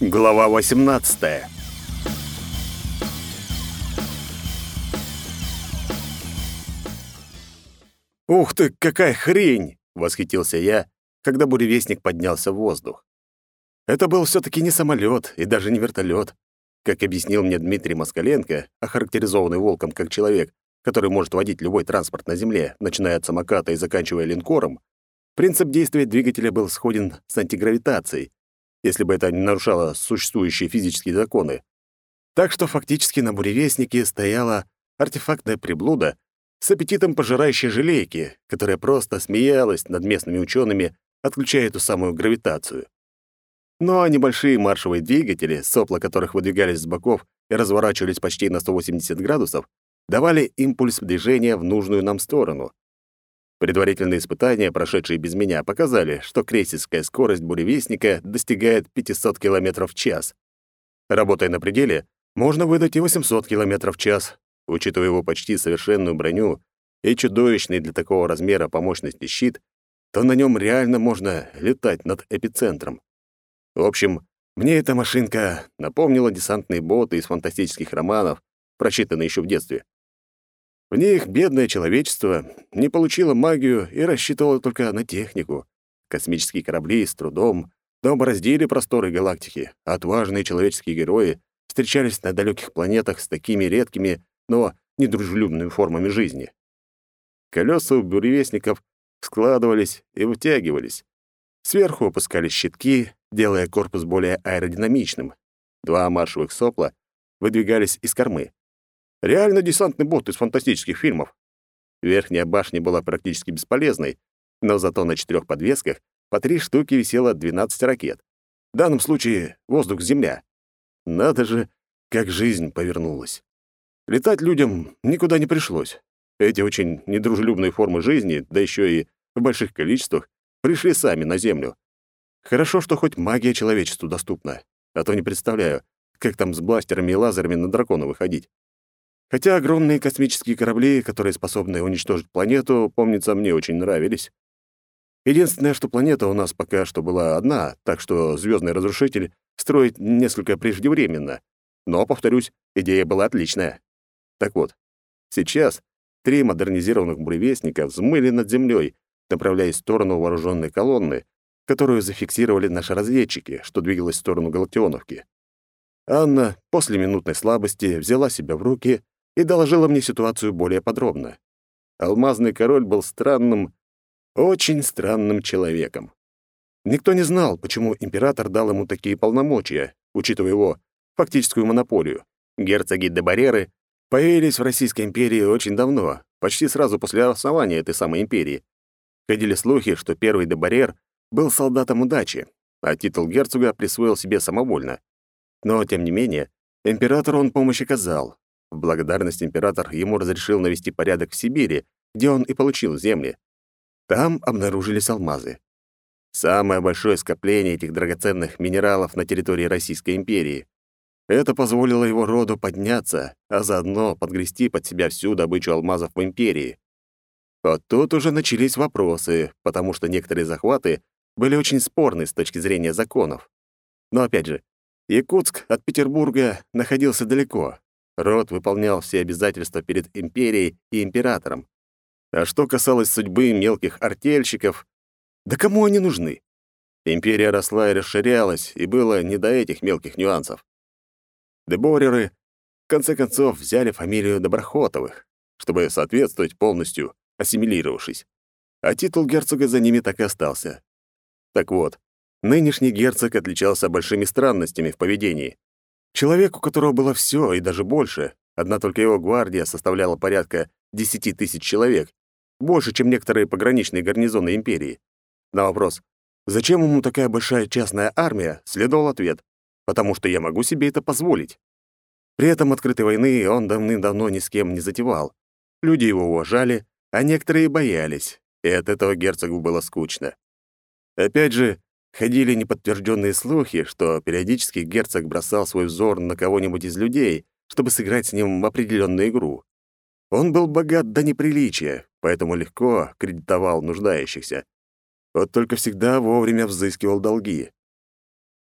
Глава 18. «Ух ты, какая хрень!» — восхитился я, когда буревестник поднялся в воздух. Это был все таки не самолет и даже не вертолет. Как объяснил мне Дмитрий Москаленко, охарактеризованный Волком как человек, который может водить любой транспорт на Земле, начиная от самоката и заканчивая линкором, принцип действия двигателя был сходен с антигравитацией, если бы это не нарушало существующие физические законы. Так что фактически на буревестнике стояла артефактная приблуда с аппетитом пожирающей желейки, которая просто смеялась над местными учеными, отключая эту самую гравитацию. Ну а небольшие маршевые двигатели, сопла которых выдвигались с боков и разворачивались почти на 180 градусов, давали импульс движения в нужную нам сторону. Предварительные испытания, прошедшие без меня, показали, что крейсерская скорость буревестника достигает 500 км в час. Работая на пределе, можно выдать и 800 км в час. Учитывая его почти совершенную броню и чудовищный для такого размера по мощности щит, то на нем реально можно летать над эпицентром. В общем, мне эта машинка напомнила десантные боты из фантастических романов, прочитанные еще в детстве. В них бедное человечество не получило магию и рассчитывало только на технику. Космические корабли с трудом, но бороздили просторы галактики, а отважные человеческие герои встречались на далеких планетах с такими редкими, но недружелюбными формами жизни. Колеса у буревестников складывались и вытягивались. Сверху опускались щитки, делая корпус более аэродинамичным. Два маршевых сопла выдвигались из кормы. Реально десантный бот из фантастических фильмов. Верхняя башня была практически бесполезной, но зато на 4 подвесках по 3 штуки висело 12 ракет. В данном случае воздух-земля. Надо же, как жизнь повернулась. Летать людям никуда не пришлось. Эти очень недружелюбные формы жизни, да еще и в больших количествах, пришли сами на Землю. Хорошо, что хоть магия человечеству доступна, а то не представляю, как там с бластерами и лазерами на дракона выходить. Хотя огромные космические корабли, которые способны уничтожить планету, помнится, мне очень нравились. Единственное, что планета у нас пока что была одна, так что звездный разрушитель строить несколько преждевременно. Но, повторюсь, идея была отличная. Так вот, сейчас 3 модернизированных буревестника взмыли над землей, направляясь в сторону вооруженной колонны, которую зафиксировали наши разведчики, что двигалась в сторону Галактионовки. Анна после минутной слабости взяла себя в руки и доложила мне ситуацию более подробно. Алмазный король был странным, очень странным человеком. Никто не знал, почему император дал ему такие полномочия, учитывая его фактическую монополию. Герцоги де Барреры появились в Российской империи очень давно, почти сразу после основания этой самой империи. Ходили слухи, что первый де Баррер был солдатом удачи, а титул герцога присвоил себе самовольно. Но, тем не менее, императору он помощь оказал. В благодарность император ему разрешил навести порядок в Сибири, где он и получил земли. Там обнаружились алмазы. Самое большое скопление этих драгоценных минералов на территории Российской империи. Это позволило его роду подняться, а заодно подгрести под себя всю добычу алмазов в империи. Вот тут уже начались вопросы, потому что некоторые захваты были очень спорны с точки зрения законов. Но опять же, Якутск от Петербурга находился далеко. Род выполнял все обязательства перед империей и императором. А что касалось судьбы мелких артельщиков, да кому они нужны? Империя росла и расширялась, и было не до этих мелких нюансов. Дебореры, в конце концов, взяли фамилию Доброхотовых, чтобы соответствовать полностью, ассимилировавшись. А титул герцога за ними так и остался. Так вот, нынешний герцог отличался большими странностями в поведении. Человек, у которого было все и даже больше, одна только его гвардия составляла порядка 10 000 человек, больше, чем некоторые пограничные гарнизоны империи. На вопрос, зачем ему такая большая частная армия, следовал ответ: потому что я могу себе это позволить. При этом открытой войны он давным-давно ни с кем не затевал. Люди его уважали, а некоторые боялись, и от этого герцогу было скучно. Опять же, ходили неподтвержденные слухи, что периодически герцог бросал свой взор на кого-нибудь из людей, чтобы сыграть с ним в определенную игру. Он был богат до неприличия, поэтому легко кредитовал нуждающихся. Вот только всегда вовремя взыскивал долги.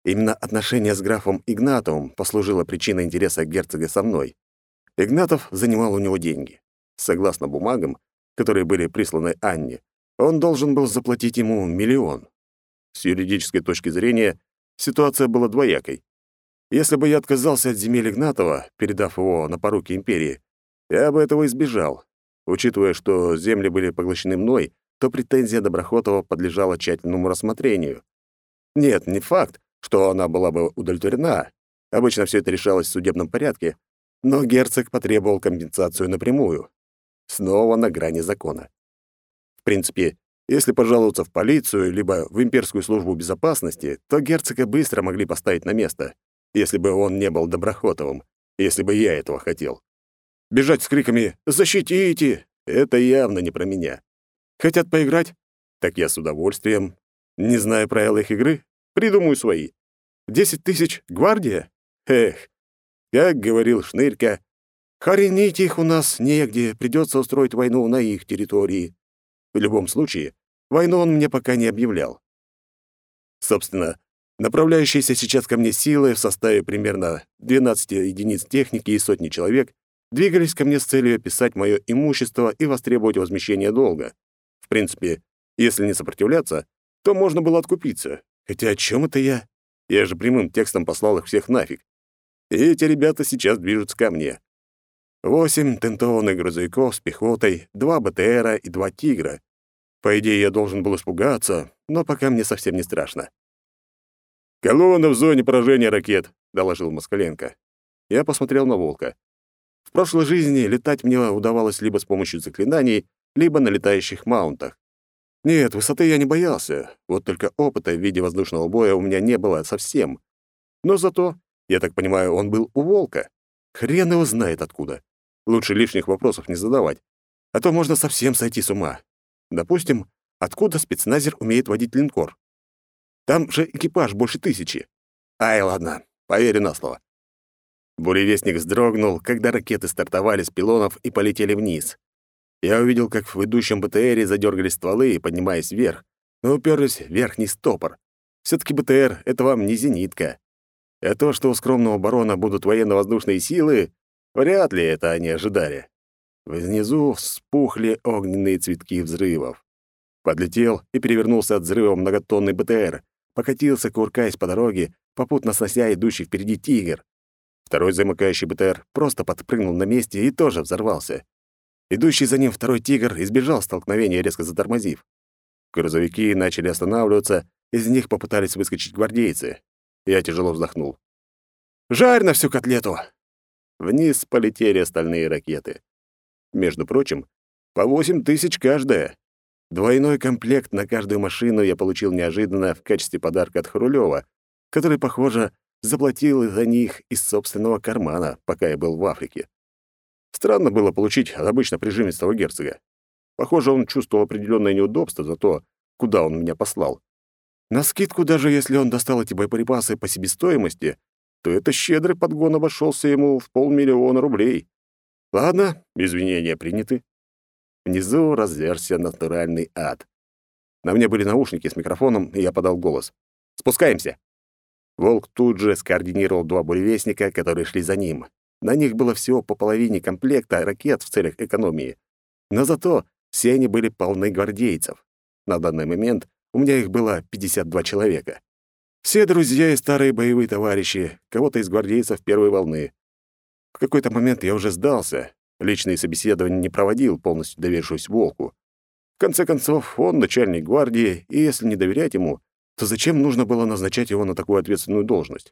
Именно отношение с графом Игнатовым послужило причиной интереса герцога со мной. Игнатов занимал у него деньги. Согласно бумагам, которые были присланы Анне, он должен был заплатить ему 1 000 000. С юридической точки зрения ситуация была двоякой. Если бы я отказался от земель Игнатова, передав его на поруки империи, я бы этого избежал. Учитывая, что земли были поглощены мной, то претензия Доброхотова подлежала тщательному рассмотрению. Нет, не факт, что она была бы удовлетворена. Обычно все это решалось в судебном порядке, но герцог потребовал компенсацию напрямую. Снова на грани закона. В принципе, если пожаловаться в полицию либо в имперскую службу безопасности, то герцога быстро могли поставить на место, если бы он не был Доброхотовым, если бы я этого хотел. Бежать с криками «Защитите!» — это явно не про меня. Хотят поиграть? Так я с удовольствием. Не зная правил их игры, придумаю свои. 10 000 гвардия? Эх, как говорил Шнырька, хоронить их у нас негде, придется устроить войну на их территории. В любом случае, войну он мне пока не объявлял. Собственно, направляющиеся сейчас ко мне силы в составе примерно 12 единиц техники и сотни человек двигались ко мне с целью описать мое имущество и востребовать возмещение долга. В принципе, если не сопротивляться, то можно было откупиться. Хотя о чем это я? Я же прямым текстом послал их всех нафиг. И эти ребята сейчас движутся ко мне. 8 тентованных грузовиков с пехотой, 2 БТРа и 2 «Тигра». По идее, я должен был испугаться, но пока мне совсем не страшно. «Колонна в зоне поражения ракет», — доложил Москаленко. Я посмотрел на Волка. В прошлой жизни летать мне удавалось либо с помощью заклинаний, либо на летающих маунтах. Нет, высоты я не боялся, вот только опыта в виде воздушного боя у меня не было совсем. Но зато, я так понимаю, он был у Волка. Хрен его знает откуда. Лучше лишних вопросов не задавать, а то можно совсем сойти с ума. Допустим, откуда спецназер умеет водить линкор? Там же экипаж больше 1000. Ай, ладно, поверю на слово. Буревестник вздрогнул, когда ракеты стартовали с пилонов и полетели вниз. Я увидел, как в идущем БТРе задергались стволы, поднимаясь вверх, но уперлись в верхний стопор. Все-таки БТР — это вам не зенитка. А то, что у скромного барона будут военно-воздушные силы, вряд ли это они ожидали. Внизу вспухли огненные цветки взрывов. Подлетел и перевернулся от взрыва многотонный БТР, покатился, кувыркаясь по дороге, попутно снося идущий впереди «Тигр». Второй замыкающий БТР просто подпрыгнул на месте и тоже взорвался. Идущий за ним второй «Тигр» избежал столкновения, резко затормозив. Грузовики начали останавливаться, из них попытались выскочить гвардейцы. Я тяжело вздохнул. «Жарь на всю котлету!» Вниз полетели остальные ракеты. Между прочим, по 8000 каждая. Двойной комплект на каждую машину я получил неожиданно в качестве подарка от Хрулёва, который, похоже, заплатил за них из собственного кармана, пока я был в Африке. Странно было получить от обычно прижимистого герцога. Похоже, он чувствовал определенное неудобство за то, куда он меня послал. Навскидку, даже если он достал эти боеприпасы по себестоимости, то это щедрый подгон обошелся ему в 500 000 рублей. Ладно, извинения приняты. Внизу разверзся натуральный ад. На мне были наушники с микрофоном, и я подал голос. «Спускаемся!» Волк тут же скоординировал 2 буревестника, которые шли за ним. На них было всего по половине комплекта ракет в целях экономии. Но зато все они были полны гвардейцев. На данный момент у меня их было 52 человека. Все друзья и старые боевые товарищи, кого-то из гвардейцев первой волны. В какой-то момент я уже сдался. Личные собеседования не проводил, полностью доверившись Волку. В конце концов, он начальник гвардии, и если не доверять ему, то зачем нужно было назначать его на такую ответственную должность?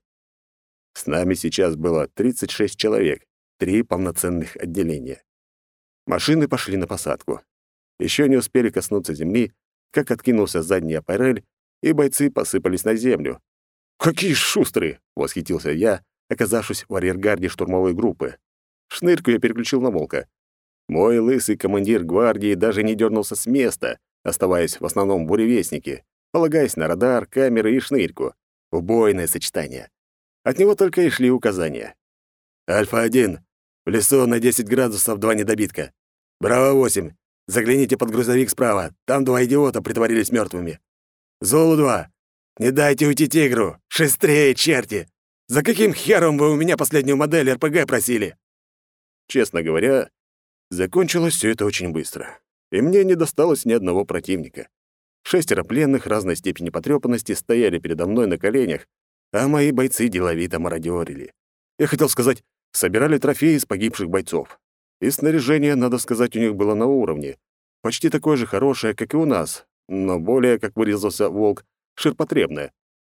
С нами сейчас было 36 человек, 3 полноценных отделения. Машины пошли на посадку. Еще не успели коснуться земли, как откинулся задний аппарель, и бойцы посыпались на землю. «Какие шустрые!» — восхитился я, оказавшись в арьергарде штурмовой группы. Шнырьку я переключил на Волка. Мой лысый командир гвардии даже не дернулся с места, оставаясь в основном в буревестнике, полагаясь на радар, камеры и Шнырьку. Убойное сочетание. От него только и шли указания. «Альфа-1. В лесу на 10 градусов 2 недобитка. Браво-8. Загляните под грузовик справа. Там 2 идиота притворились мертвыми. Золу-2. «Не дайте уйти тигру! Шустрее, черти! За каким хером вы у меня последнюю модель РПГ просили?» Честно говоря, закончилось все это очень быстро, и мне не досталось ни одного противника. 6 пленных разной степени потрёпанности стояли передо мной на коленях, а мои бойцы деловито мародёрили. Я хотел сказать, собирали трофеи из погибших бойцов. И снаряжение, надо сказать, у них было на уровне. Почти такое же хорошее, как и у нас, но более, как выразился Волк, ширпотребное.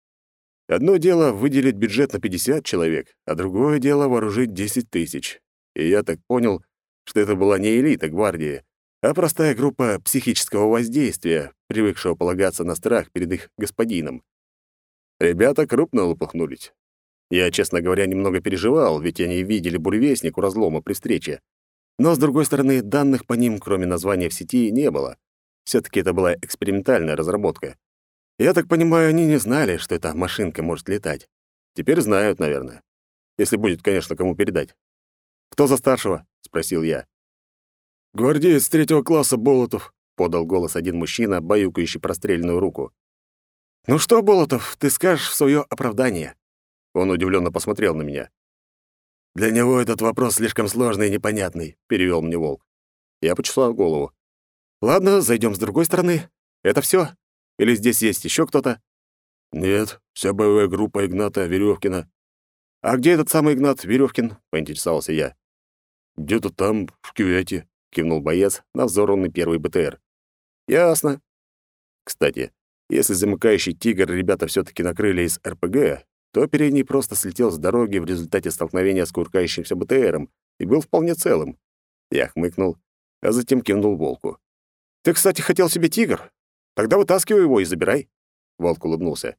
Одно дело выделить бюджет на 50 человек, а другое дело вооружить 10 тысяч. И я так понял, что это была не элита гвардии, а простая группа психического воздействия, привыкшего полагаться на страх перед их господином. Ребята крупно лопухнулись. Я, честно говоря, немного переживал, ведь они видели буревестник у разлома при встрече. Но, с другой стороны, данных по ним, кроме названия в сети, не было. Все-таки это была экспериментальная разработка. Я так понимаю, они не знали, что эта машинка может летать. Теперь знают, наверное. Если будет, конечно, кому передать. «Кто за старшего?» — спросил я. «Гвардеец 3-го класса Болотов», — подал голос один мужчина, баюкающий простреленную руку. «Ну что, Болотов, ты скажешь в своё оправдание?» Он удивленно посмотрел на меня. «Для него этот вопрос слишком сложный и непонятный», — перевёл мне Волк. Я почесал голову. «Ладно, зайдём с другой стороны. Это всё? Или здесь есть ещё кто-то?» «Нет, вся боевая группа Игната Верёвкина». «А где этот самый Игнат Верёвкин?» — поинтересовался я. «Где-то там, в кювете», — кивнул боец на взорванный первый БТР. «Ясно. Кстати, если замыкающий «Тигр» ребята всё-таки накрыли из РПГ, то передний просто слетел с дороги в результате столкновения с куркающимся БТРом и был вполне целым. Я хмыкнул, а затем кивнул Волку. «Ты, кстати, хотел себе «Тигр»? Тогда вытаскивай его и забирай». Волк улыбнулся.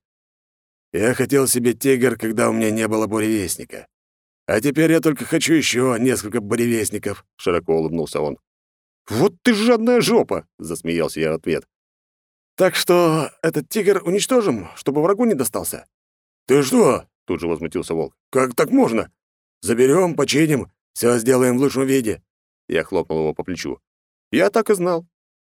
«Я хотел себе «Тигр», когда у меня не было буревестника. А теперь я только хочу еще несколько буревестников», — широко улыбнулся он. «Вот ты жадная жопа!» — засмеялся я в ответ. «Так что этот «Тигр» уничтожим, чтобы врагу не достался?» «Ты что?» — тут же возмутился Волк. «Как так можно? Заберем, починим, все сделаем в лучшем виде». Я хлопнул его по плечу. «Я так и знал».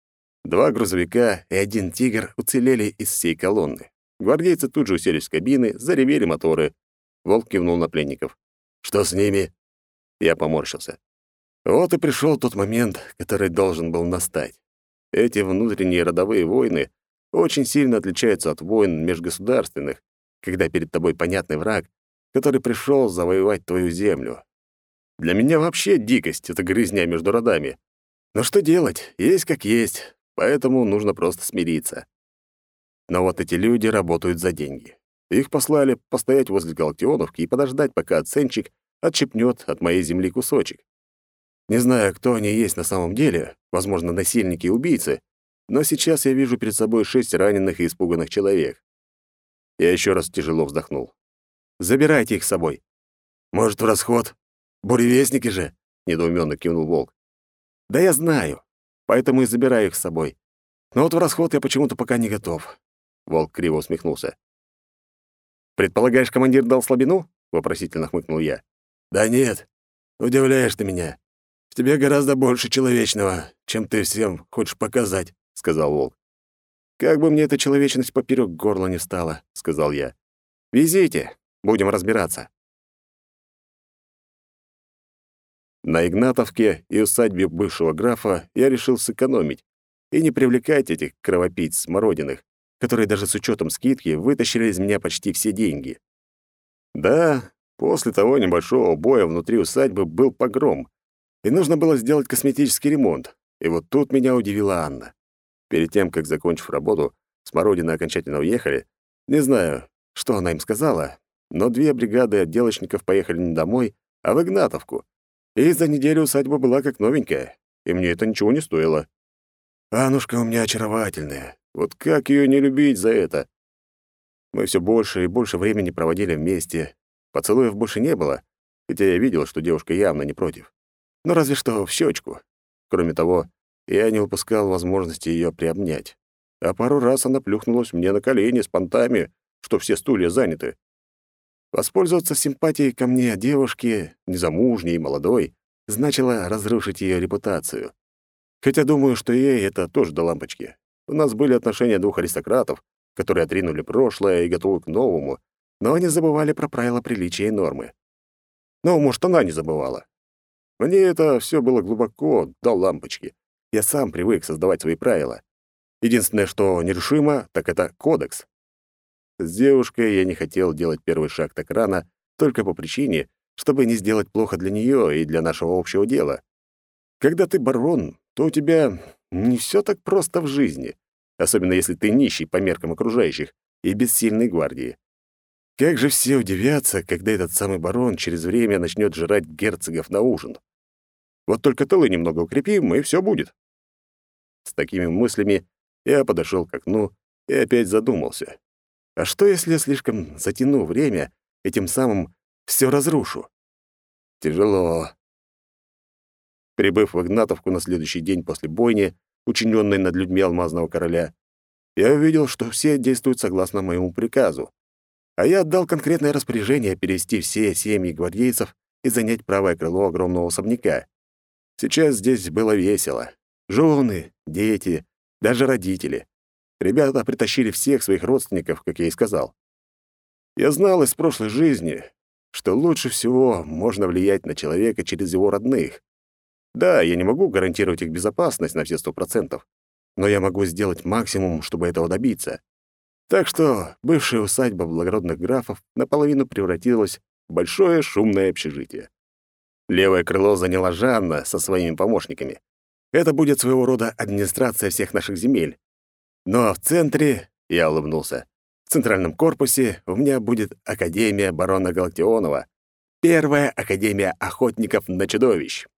2 грузовика и 1 «Тигр» уцелели из всей колонны. Гвардейцы тут же уселись в кабины, заревели моторы. Волк кивнул на пленников. «Что с ними?» Я поморщился. Вот и пришел тот момент, который должен был настать. Эти внутренние родовые войны очень сильно отличаются от войн межгосударственных, когда перед тобой понятный враг, который пришел завоевать твою землю. Для меня вообще дикость — это грызня между родами. Но что делать? Есть как есть, поэтому нужно просто смириться. Но вот эти люди работают за деньги. Их послали постоять возле Галактионовки и подождать, пока оценщик отщипнет от моей земли кусочек. Не знаю, кто они есть на самом деле, возможно, насильники и убийцы, но сейчас я вижу перед собой 6 раненых и испуганных человек. Я еще раз тяжело вздохнул. «Забирайте их с собой». «Может, в расход? Буревестники же?» — недоуменно кивнул Волк. «Да я знаю, поэтому и забираю их с собой. Но вот в расход я почему-то пока не готов». Волк криво усмехнулся. «Предполагаешь, командир дал слабину?» — вопросительно хмыкнул я. «Да нет, удивляешь ты меня. В тебе гораздо больше человечного, чем ты всем хочешь показать», — сказал Волк. «Как бы мне эта человечность поперёк горла не встала», — сказал я. «Везите, будем разбираться». На Игнатовке и усадьбе бывшего графа я решил сэкономить и не привлекать этих кровопийц смородиных, которые даже с учетом скидки вытащили из меня почти все деньги. Да, после того небольшого боя внутри усадьбы был погром, и нужно было сделать косметический ремонт. И вот тут меня удивила Анна. Перед тем, как, закончив работу, смородины окончательно уехали, не знаю, что она им сказала, но 2 бригады отделочников поехали не домой, а в Игнатовку. И за неделю усадьба была как новенькая, и мне это ничего не стоило. Аннушка у меня очаровательная. Вот как ее не любить за это? Мы все больше и больше времени проводили вместе. Поцелуев больше не было, хотя я видел, что девушка явно не против. Но разве что в щечку. Кроме того, я не упускал возможности ее приобнять. А пару раз она плюхнулась мне на колени с понтами, что все стулья заняты. Воспользоваться симпатией ко мне девушки, незамужней и молодой, значило разрушить ее репутацию. Хотя думаю, что ей это тоже до лампочки. У нас были отношения 2 аристократов, которые отринули прошлое и готовы к новому, но они забывали про правила приличия и нормы. Ну, может, она не забывала. Мне это все было глубоко до лампочки. Я сам привык создавать свои правила. Единственное, что нерушимо, так это кодекс. С девушкой я не хотел делать первый шаг так рано, только по причине, чтобы не сделать плохо для нее и для нашего общего дела. Когда ты барон, то у тебя не все так просто в жизни, особенно если ты нищий по меркам окружающих и без сильной гвардии. Как же все удивятся, когда этот самый барон через время начнет жрать герцогов на ужин. Вот только тылы немного укрепим, и все будет. С такими мыслями я подошел к окну и опять задумался. А что, если я слишком затяну время и тем самым все разрушу? Тяжело. Прибыв в Игнатовку на следующий день после бойни, учиненной над людьми Алмазного короля, я увидел, что все действуют согласно моему приказу. А я отдал конкретное распоряжение перевести все семьи гвардейцев и занять правое крыло огромного особняка. Сейчас здесь было весело. Жены, дети, даже родители. Ребята притащили всех своих родственников, как я и сказал. Я знал из прошлой жизни, что лучше всего можно влиять на человека через его родных. Да, я не могу гарантировать их безопасность на все 100%, но я могу сделать максимум, чтобы этого добиться. Так что бывшая усадьба благородных графов наполовину превратилась в большое шумное общежитие. Левое крыло заняла Жанна со своими помощниками. Это будет своего рода администрация всех наших земель. Ну а в центре, я улыбнулся, в центральном корпусе у меня будет Академия барона Галактионова, первая Академия охотников на чудовищ.